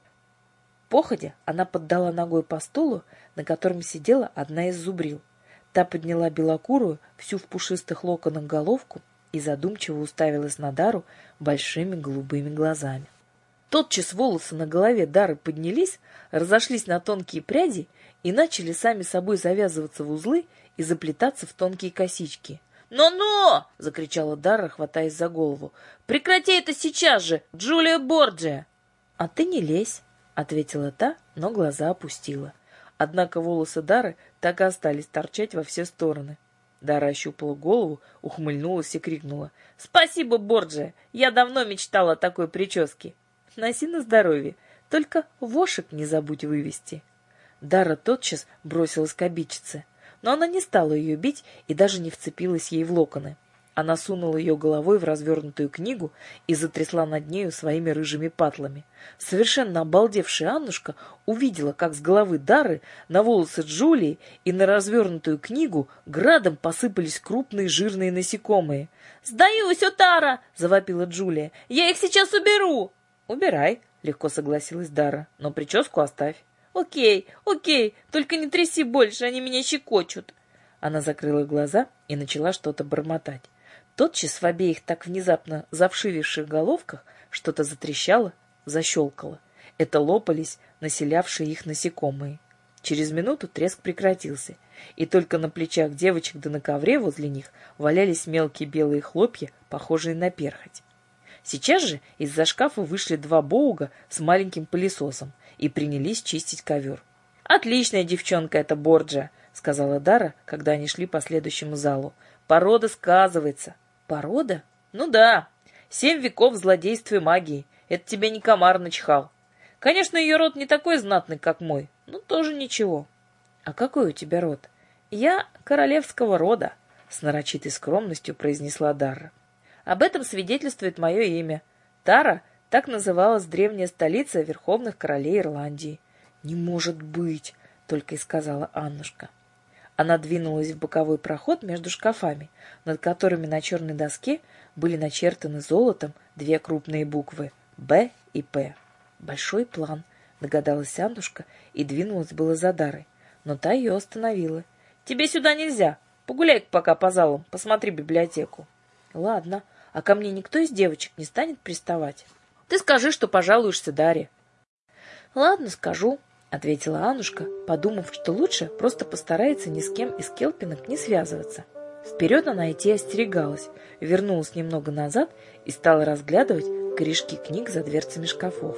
Походя, она поддала ногой по стулу, на котором сидела одна из зубрил. Та подняла белокурую, всю в пушистых локонах головку и задумчиво уставилась на Дару большими голубыми глазами. Тотчас волосы на голове Дары поднялись, разошлись на тонкие пряди и начали сами собой завязываться в узлы и заплетаться в тонкие косички. «Но-но!» — закричала Дара, хватаясь за голову. «Прекрати это сейчас же, Джулия Борджиа!» «А ты не лезь!» — ответила та, но глаза опустила. Однако волосы Дары так и остались торчать во все стороны. Дара ощупала голову, ухмыльнулась и крикнула. «Спасибо, Борджиа! Я давно мечтала о такой прическе!» «Носи на здоровье, только вошек не забудь вывести». Дара тотчас бросилась к обидчице, но она не стала ее бить и даже не вцепилась ей в локоны. Она сунула ее головой в развернутую книгу и затрясла над нею своими рыжими патлами. Совершенно обалдевшая Аннушка увидела, как с головы Дары на волосы Джулии и на развернутую книгу градом посыпались крупные жирные насекомые. «Сдаюсь, Отара!» — завопила Джулия. «Я их сейчас уберу!» «Убирай», — легко согласилась Дара, — «но прическу оставь». «Окей, окей, только не тряси больше, они меня щекочут». Она закрыла глаза и начала что-то бормотать. Тотчас в обеих так внезапно завшививших головках что-то затрещало, защелкало. Это лопались населявшие их насекомые. Через минуту треск прекратился, и только на плечах девочек да на ковре возле них валялись мелкие белые хлопья, похожие на перхоть. Сейчас же из-за шкафа вышли два боуга с маленьким пылесосом и принялись чистить ковер. «Отличная девчонка эта Борджиа», — сказала Дара, когда они шли по следующему залу. «Порода сказывается». «Порода?» «Ну да. Семь веков злодейства и магии. Это тебе не комар начхал. Конечно, ее род не такой знатный, как мой, но тоже ничего». «А какой у тебя род?» «Я королевского рода», — с нарочитой скромностью произнесла Дара. «Об этом свидетельствует мое имя. Тара — так называлась древняя столица верховных королей Ирландии». «Не может быть!» — только и сказала Аннушка. Она двинулась в боковой проход между шкафами, над которыми на черной доске были начертаны золотом две крупные буквы «Б» и «П». «Большой план», — догадалась Аннушка и двинулась было за Дарой, но та ее остановила. «Тебе сюда нельзя. Погуляй пока по залам, посмотри библиотеку». «Ладно, а ко мне никто из девочек не станет приставать?» «Ты скажи, что пожалуешься Даре». «Ладно, скажу», — ответила Аннушка, подумав, что лучше просто постарается ни с кем из Келпинок не связываться. Вперед она идти остерегалась, вернулась немного назад и стала разглядывать корешки книг за дверцами шкафов.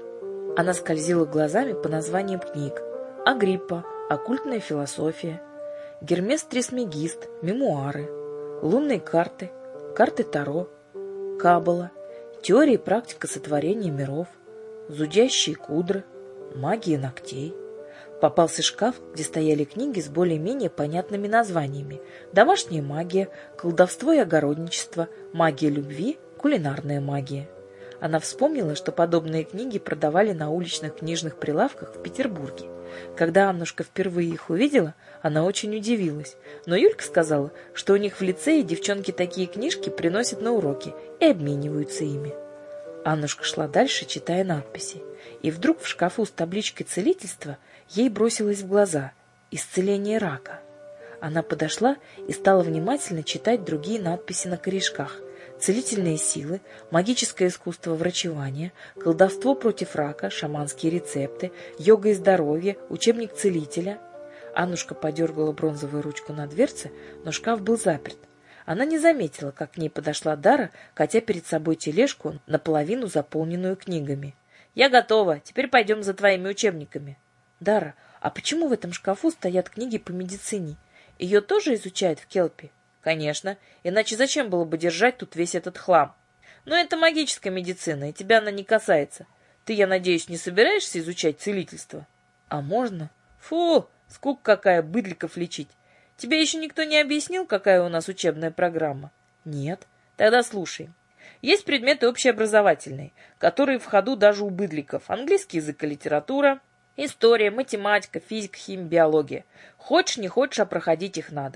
Она скользила глазами по названиям книг: Агриппа, оккультная философия, Гермес Трисмегист, мемуары, лунные карты, карты Таро, Каббала, теория и практика сотворения миров, зудящие кудры, магия ногтей. Попался шкаф, где стояли книги с более-менее понятными названиями: домашняя магия, колдовство и огородничество, магия любви, кулинарная магия. Она вспомнила, что подобные книги продавали на уличных книжных прилавках в Петербурге. Когда Аннушка впервые их увидела, она очень удивилась, но Юлька сказала, что у них в лицее девчонки такие книжки приносят на уроки и обмениваются ими. Аннушка шла дальше, читая надписи, и вдруг в шкафу с табличкой целительства ей бросилось в глаза «Исцеление рака». Она подошла и стала внимательно читать другие надписи на корешках: целительные силы, магическое искусство врачевания, колдовство против рака, шаманские рецепты, йога и здоровье, учебник целителя. Аннушка подергала бронзовую ручку на дверце, но шкаф был заперт. Она не заметила, как к ней подошла Дара, катя перед собой тележку, наполовину заполненную книгами. «Я готова. Теперь пойдем за твоими учебниками». «Дара, а почему в этом шкафу стоят книги по медицине? Ее тоже изучают в Келпе?» «Конечно. Иначе зачем было бы держать тут весь этот хлам? Но это магическая медицина, и тебя она не касается. Ты, я надеюсь, не собираешься изучать целительство?» «А можно?» «Фу, скука какая, быдликов лечить. Тебе еще никто не объяснил, какая у нас учебная программа?» «Нет». «Тогда слушай. Есть предметы общеобразовательные, которые в ходу даже у быдликов. Английский язык и литература, история, математика, физика, химия, биология. Хочешь, не хочешь, а проходить их надо.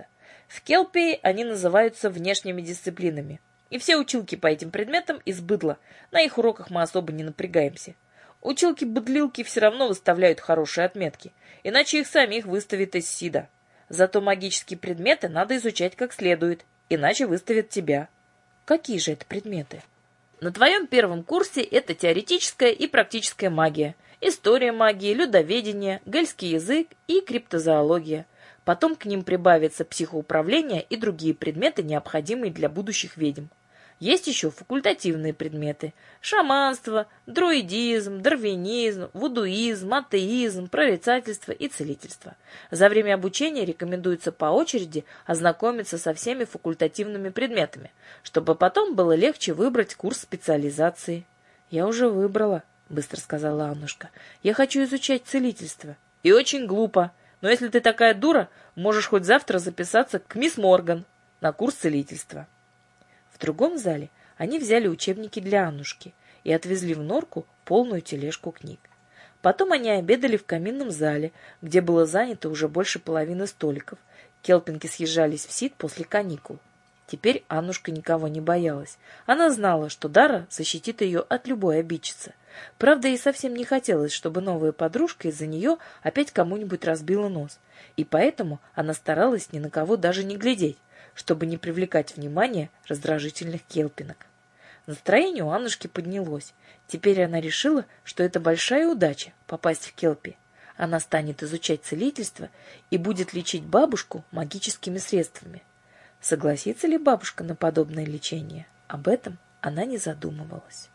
В Келпии они называются внешними дисциплинами. И все училки по этим предметам из быдла. На их уроках мы особо не напрягаемся. Училки-быдлилки все равно выставляют хорошие отметки, иначе их самих выставят из СИДа. Зато магические предметы надо изучать как следует, иначе выставят тебя. Какие же это предметы? На твоем первом курсе это теоретическая и практическая магия, история магии, людоведение, гельский язык и криптозоология. Потом к ним прибавятся психоуправление и другие предметы, необходимые для будущих ведьм. Есть еще факультативные предметы – шаманство, друидизм, дарвинизм, вудуизм, атеизм, прорицательство и целительство. За время обучения рекомендуется по очереди ознакомиться со всеми факультативными предметами, чтобы потом было легче выбрать курс специализации. «Я уже выбрала», – быстро сказала Аннушка. «Я хочу изучать целительство». «И очень глупо. Но если ты такая дура, можешь хоть завтра записаться к мисс Морган на курс целительства». В другом зале они взяли учебники для Аннушки и отвезли в норку полную тележку книг. Потом они обедали в каминном зале, где было занято уже больше половины столиков. Келпинки съезжались в СИД после каникул. Теперь Аннушка никого не боялась. Она знала, что Дара защитит ее от любой обидчицы. Правда, ей совсем не хотелось, чтобы новая подружка из-за нее опять кому-нибудь разбила нос. И поэтому она старалась ни на кого даже не глядеть, чтобы не привлекать внимание раздражительных келпинок. Настроение у Аннушки поднялось. Теперь она решила, что это большая удача попасть в Келпи. Она станет изучать целительство и будет лечить бабушку магическими средствами. Согласится ли бабушка на подобное лечение? Об этом она не задумывалась.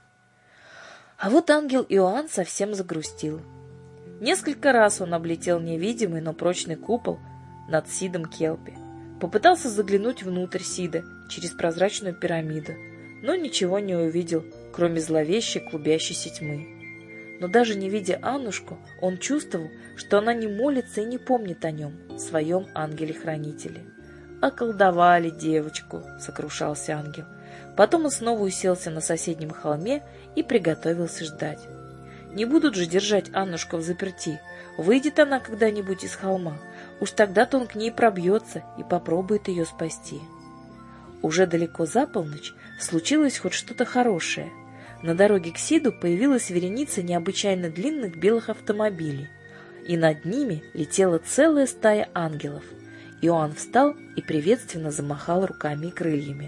А вот ангел Иоанн совсем загрустил. Несколько раз он облетел невидимый, но прочный купол над Сидом Келпи. Попытался заглянуть внутрь Сида через прозрачную пирамиду, но ничего не увидел, кроме зловещей клубящейся тьмы. Но даже не видя Аннушку, он чувствовал, что она не молится и не помнит о нем, своем ангеле-хранителе. «Околдовали девочку», — сокрушался ангел. Потом он снова уселся на соседнем холме и приготовился ждать. Не будут же держать Аннушку взаперти. Выйдет она когда-нибудь из холма. Уж тогда-то он к ней пробьется и попробует ее спасти. Уже далеко за полночь случилось хоть что-то хорошее. На дороге к Сиду появилась вереница необычайно длинных белых автомобилей, и над ними летела целая стая ангелов. Иоанн встал и приветственно замахал руками и крыльями.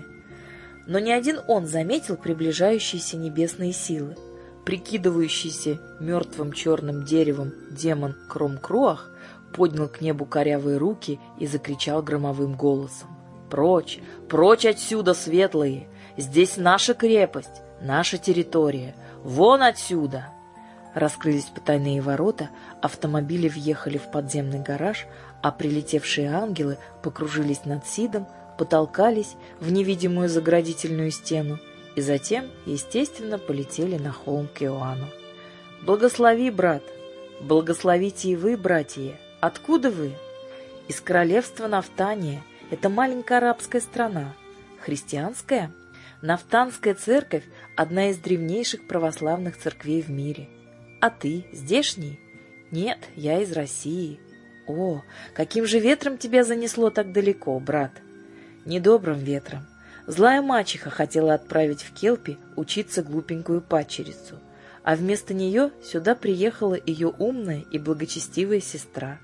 Но ни один он заметил приближающиеся небесные силы. Прикидывающийся мертвым черным деревом демон Кром-Круах поднял к небу корявые руки и закричал громовым голосом: «Прочь, прочь отсюда, светлые! Здесь наша крепость, наша территория! Вон отсюда!» Раскрылись потайные ворота, автомобили въехали в подземный гараж, а прилетевшие ангелы покружились над Сидом, потолкались в невидимую заградительную стену и затем, естественно, полетели на холм к Иоанну. «Благослови, брат! Благословите и вы, братья! Откуда вы?» «Из королевства Нафтания. Это маленькая арабская страна. Христианская? Нафтанская церковь – одна из древнейших православных церквей в мире. А ты здешний?» «Нет, я из России». «О, каким же ветром тебя занесло так далеко, брат?» «Недобрым ветром. Злая мачеха хотела отправить в Келпи учиться глупенькую падчерицу, а вместо нее сюда приехала ее умная и благочестивая сестра».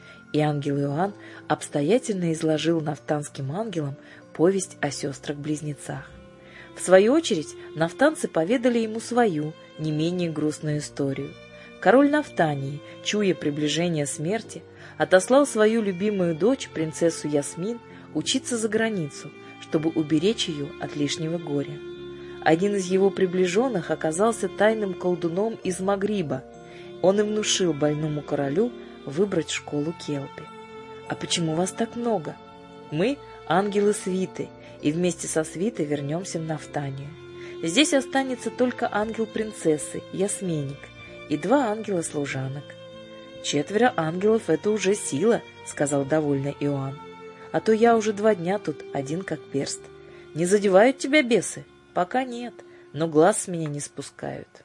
И ангел Иоанн обстоятельно изложил нафтанским ангелам повесть о сестрах-близнецах. В свою очередь нафтанцы поведали ему свою, не менее грустную историю. Король Нафтании, чуя приближение смерти, отослал свою любимую дочь, принцессу Ясмин, учиться за границу, чтобы уберечь ее от лишнего горя. Один из его приближенных оказался тайным колдуном из Магриба. Он и внушил больному королю выбрать школу Келпи. «А почему вас так много?» «Мы — ангелы свиты, и вместе со свитой вернемся в Нафтанию. Здесь останется только ангел принцессы, Ясменик, и два ангела-служанок». «Четверо ангелов — это уже сила», — сказал довольно Иоанн. «А то я уже два дня тут, один как перст. Не задевают тебя бесы?» «Пока нет, но глаз с меня не спускают».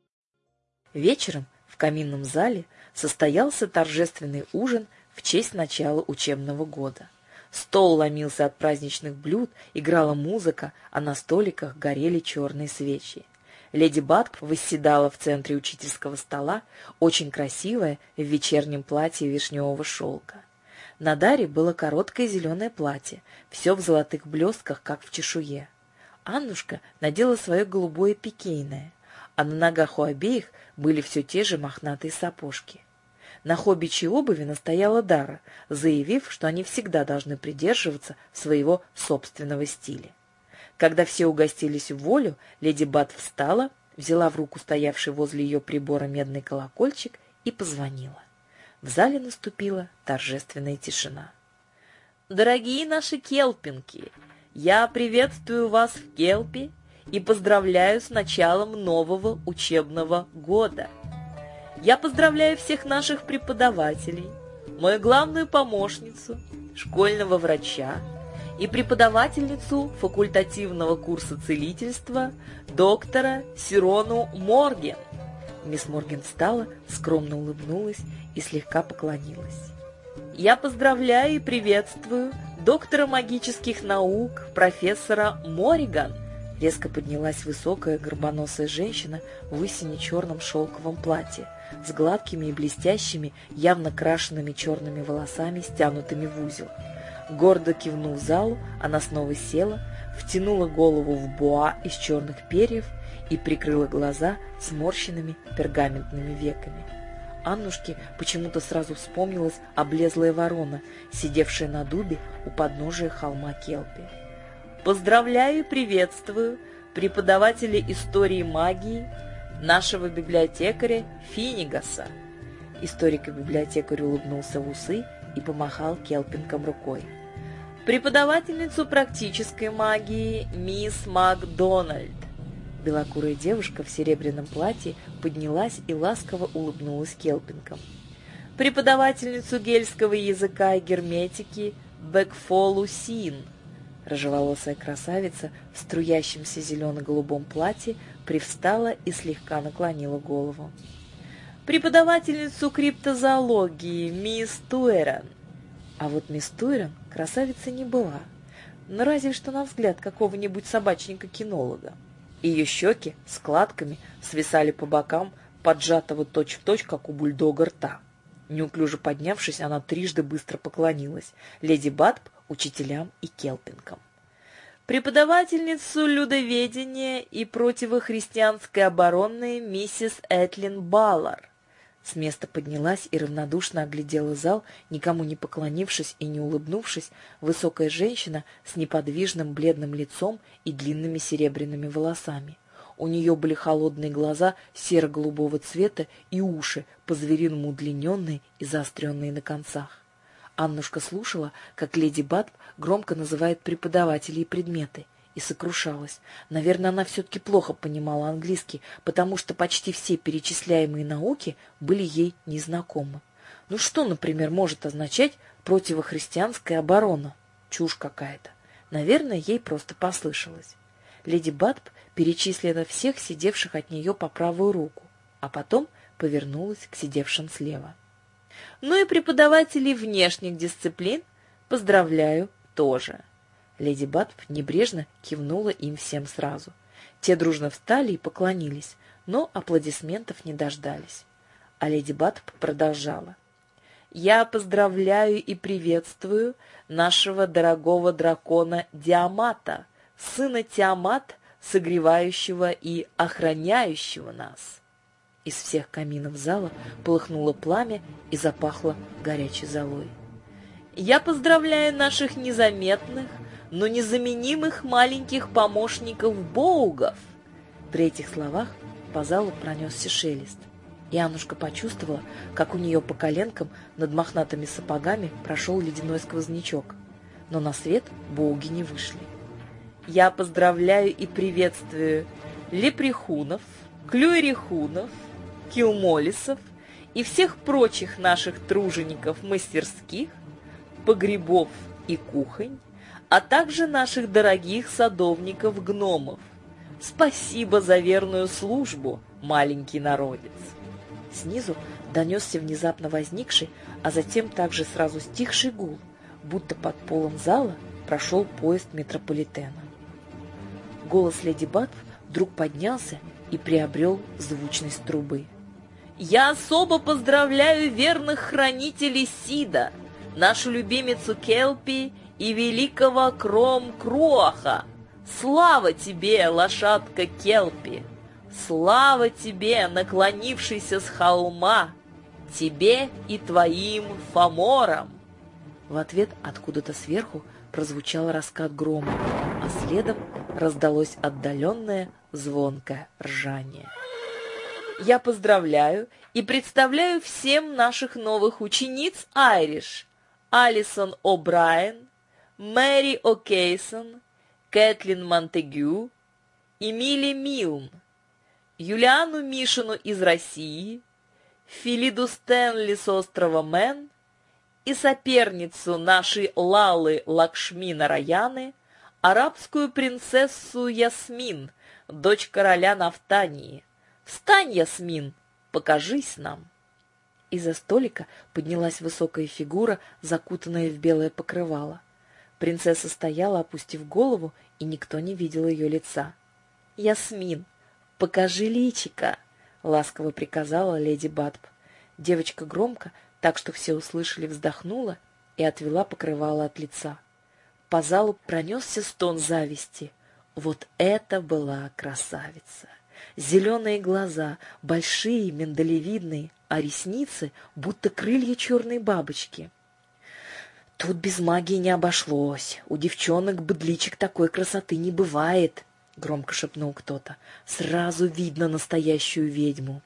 Вечером в каминном зале состоялся торжественный ужин в честь начала учебного года. Стол ломился от праздничных блюд, играла музыка, а на столиках горели черные свечи. Леди Батб восседала в центре учительского стола, очень красивая, в вечернем платье вишневого шелка. На Даре было короткое зеленое платье, все в золотых блестках, как в чешуе. Аннушка надела свое голубое пикейное, а на ногах у обеих были все те же мохнатые сапожки. На хоббичьей обуви настояла Дара, заявив, что они всегда должны придерживаться своего собственного стиля. Когда все угостились в волю, леди Батб встала, взяла в руку стоявший возле ее прибора медный колокольчик и позвонила. В зале наступила торжественная тишина. «Дорогие наши келпинки, я приветствую вас в Келпе и поздравляю с началом нового учебного года. Я поздравляю всех наших преподавателей, мою главную помощницу, школьного врача и преподавательницу факультативного курса целительства доктора Сирону Морген». Мисс Морген встала, скромно улыбнулась и слегка поклонилась. «Я поздравляю и приветствую доктора магических наук, профессора Мориган». Резко поднялась высокая горбоносая женщина в сине-черном шелковом платье с гладкими и блестящими, явно крашенными черными волосами, стянутыми в узел. Гордо кивнув залу, она снова села, втянула голову в буа из черных перьев и прикрыла глаза сморщенными пергаментными веками. Аннушке почему-то сразу вспомнилась облезлая ворона, сидевшая на дубе у подножия холма Келпи. «Поздравляю и приветствую преподавателя истории магии, нашего библиотекаря Финигаса». Историк и библиотекарь улыбнулся в усы и помахал келпинкам рукой. «Преподавательницу практической магии мисс Макдональд». Белокурая девушка в серебряном платье поднялась и ласково улыбнулась келпинкам. «Преподавательницу гельского языка и герметики Бекфолу Син». Рыжеволосая красавица в струящемся зелено-голубом платье привстала и слегка наклонила голову. «Преподавательницу криптозоологии мисс Туэрон». А вот мисс Туэрон красавицей не была, но разве что на взгляд какого-нибудь собачника-кинолога. Ее щеки складками свисали по бокам поджатого точь-в-точь, как у бульдога, рта. Неуклюже поднявшись, она трижды быстро поклонилась леди Батб, учителям и келпинкам. «Преподавательницу людоведения и противохристианской обороны миссис Этлин Баллар». С места поднялась и равнодушно оглядела зал, никому не поклонившись и не улыбнувшись, высокая женщина с неподвижным бледным лицом и длинными серебряными волосами. У нее были холодные глаза серо-голубого цвета и уши, по-звериному удлиненные и заостренные на концах. Аннушка слушала, как леди Батб громко называет преподавателей и предметы, и сокрушалась. Наверное, она все-таки плохо понимала английский, потому что почти все перечисляемые науки были ей незнакомы. Ну что, например, может означать противохристианская оборона? Чушь какая-то. Наверное, ей просто послышалось. Леди Батб перечислила всех сидевших от нее по правую руку, а потом повернулась к сидевшим слева. «Ну и преподавателей внешних дисциплин поздравляю тоже». Леди Батб небрежно кивнула им всем сразу. Те дружно встали и поклонились, но аплодисментов не дождались. А леди Батб продолжала. «Я поздравляю и приветствую нашего дорогого дракона Диамата, сына Тиамат, согревающего и охраняющего нас». Из всех каминов зала полыхнуло пламя и запахло горячей золой. «Я поздравляю наших незаметных, но незаменимых маленьких помощников-боугов». При этих словах по залу пронесся шелест, и Аннушка почувствовала, как у нее по коленкам над мохнатыми сапогами прошел ледяной сквознячок. Но на свет боуги не вышли. «Я поздравляю и приветствую лепрехунов, клюерихунов, килмолисов и всех прочих наших тружеников мастерских, погребов и кухонь, а также наших дорогих садовников-гномов. Спасибо за верную службу, маленький народец». Снизу донесся внезапно возникший, а затем также сразу стихший гул. будто под полом зала прошел поезд метрополитена. Голос леди Батф вдруг поднялся и приобрел звучность трубы. «Я особо поздравляю верных хранителей Сида, нашу любимицу Келпи и великого Кром-Круаха. Слава тебе, лошадка Келпи! Слава тебе, наклонившийся с холма! Тебе и твоим фаморам!» В ответ откуда-то сверху прозвучал раскат грома, а следом раздалось отдаленное звонкое ржание. «Я поздравляю и представляю всем наших новых учениц Айриш: Алисон О'Брайен, Мэри О'Кейсон, Кэтлин Монтегю, Эмили Милн, Юлиану Мишину из России, Филиду Стэнли с острова Мэн и соперницу нашей Лалы Лакшми Нараяны, арабскую принцессу Ясмин, дочь короля Нафтании. Встань, Ясмин, покажись нам!» Из-за столика поднялась высокая фигура, закутанная в белое покрывало. Принцесса стояла, опустив голову, и никто не видел ее лица. «Ясмин, покажи личико!» — ласково приказала леди Батб. Девочка громко, так что все услышали, вздохнула и отвела покрывало от лица. По залу пронесся стон зависти. Вот это была красавица! Зеленые глаза, большие, миндалевидные, а ресницы будто крылья черной бабочки. «Тут без магии не обошлось. У девчонок быдличек такой красоты не бывает», — громко шепнул кто-то. «Сразу видно настоящую ведьму».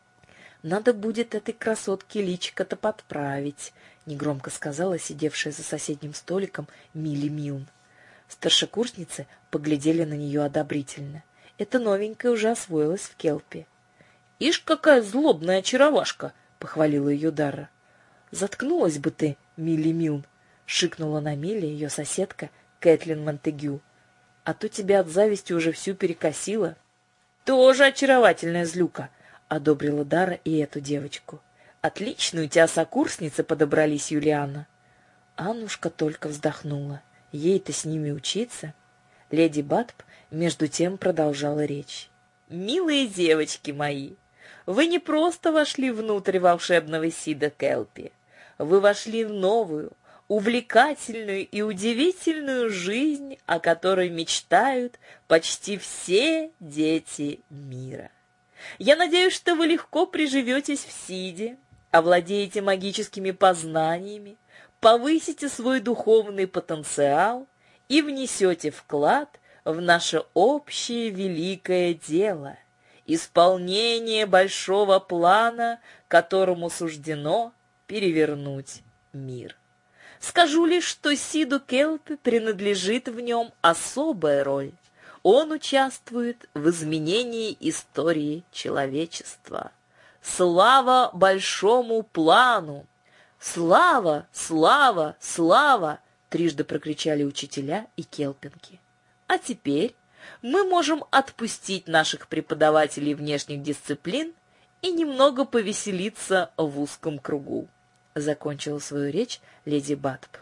«Надо будет этой красотке личико-то подправить», — негромко сказала сидевшая за соседним столиком Милли Милн. Старшекурсницы поглядели на нее одобрительно. Эта новенькая уже освоилась в Келпи. «Ишь, какая злобная очаровашка!» — похвалила ее Дарра. «Заткнулась бы ты, Милли Милн!» — шикнула на Милли ее соседка Кэтлин Монтегю. «А то тебя от зависти уже всю перекосило». «Тоже очаровательная злюка!» — одобрила Дарра и эту девочку. «Отлично у тебя сокурсницы подобрались, Юлиана». Аннушка только вздохнула. Ей-то с ними учиться. Леди Батб между тем продолжала речь. «Милые девочки мои, вы не просто вошли внутрь волшебного Сида Келпи, вы вошли в новую, увлекательную и удивительную жизнь, о которой мечтают почти все дети мира. Я надеюсь, что вы легко приживетесь в Сиде, овладеете магическими познаниями, повысите свой духовный потенциал и внесете вклад в наше общее великое дело, исполнение большого плана, которому суждено перевернуть мир. Скажу лишь, что Сиду Келпи принадлежит в нем особая роль. Он участвует в изменении истории человечества. Слава большому плану! Слава, слава, слава! Трижды прокричали учителя и келпинки. А теперь мы можем отпустить наших преподавателей внешних дисциплин и немного повеселиться в узком кругу. Закончила свою речь леди Батб.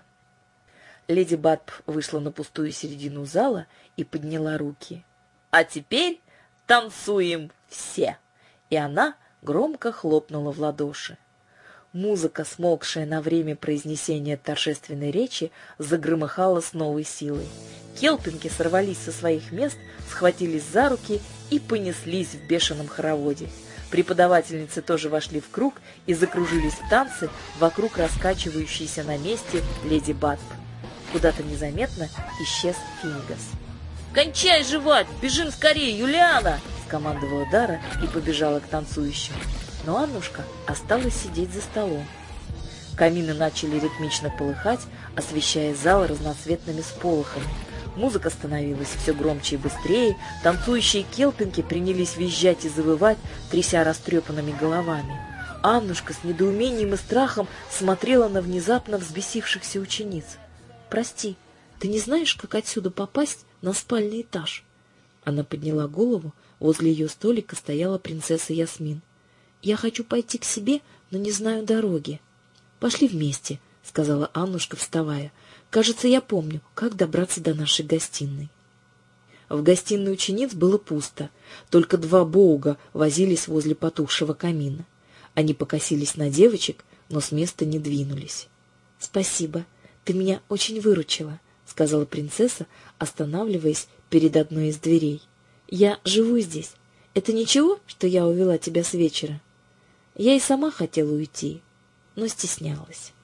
Леди Батб вышла на пустую середину зала и подняла руки. «А теперь танцуем все!» И она громко хлопнула в ладоши. Музыка, смолкшая на время произнесения торжественной речи, загромыхала с новой силой. Келпинки сорвались со своих мест, схватились за руки и понеслись в бешеном хороводе. Преподавательницы тоже вошли в круг и закружились в танце вокруг раскачивающейся на месте леди Батб. Куда-то незаметно исчез Финигас. «Кончай жевать! Бежим скорее, Юлиана!» — скомандовала Дара и побежала к танцующим. Но Аннушка осталась сидеть за столом. Камины начали ритмично полыхать, освещая зал разноцветными сполохами. Музыка становилась все громче и быстрее, танцующие келпинки принялись визжать и завывать, тряся растрепанными головами. Аннушка с недоумением и страхом смотрела на внезапно взбесившихся учениц. «Прости, ты не знаешь, как отсюда попасть на спальный этаж?» Она подняла голову, возле ее столика стояла принцесса Ясмин. «Я хочу пойти к себе, но не знаю дороги». «Пошли вместе», — сказала Аннушка, вставая. «Кажется, я помню, как добраться до нашей гостиной». В гостиной учениц было пусто, только два боуга возились возле потухшего камина. Они покосились на девочек, но с места не двинулись. «Спасибо, ты меня очень выручила», — сказала принцесса, останавливаясь перед одной из дверей. «Я живу здесь. Это ничего, что я увела тебя с вечера?» Я и сама хотела уйти, но стеснялась.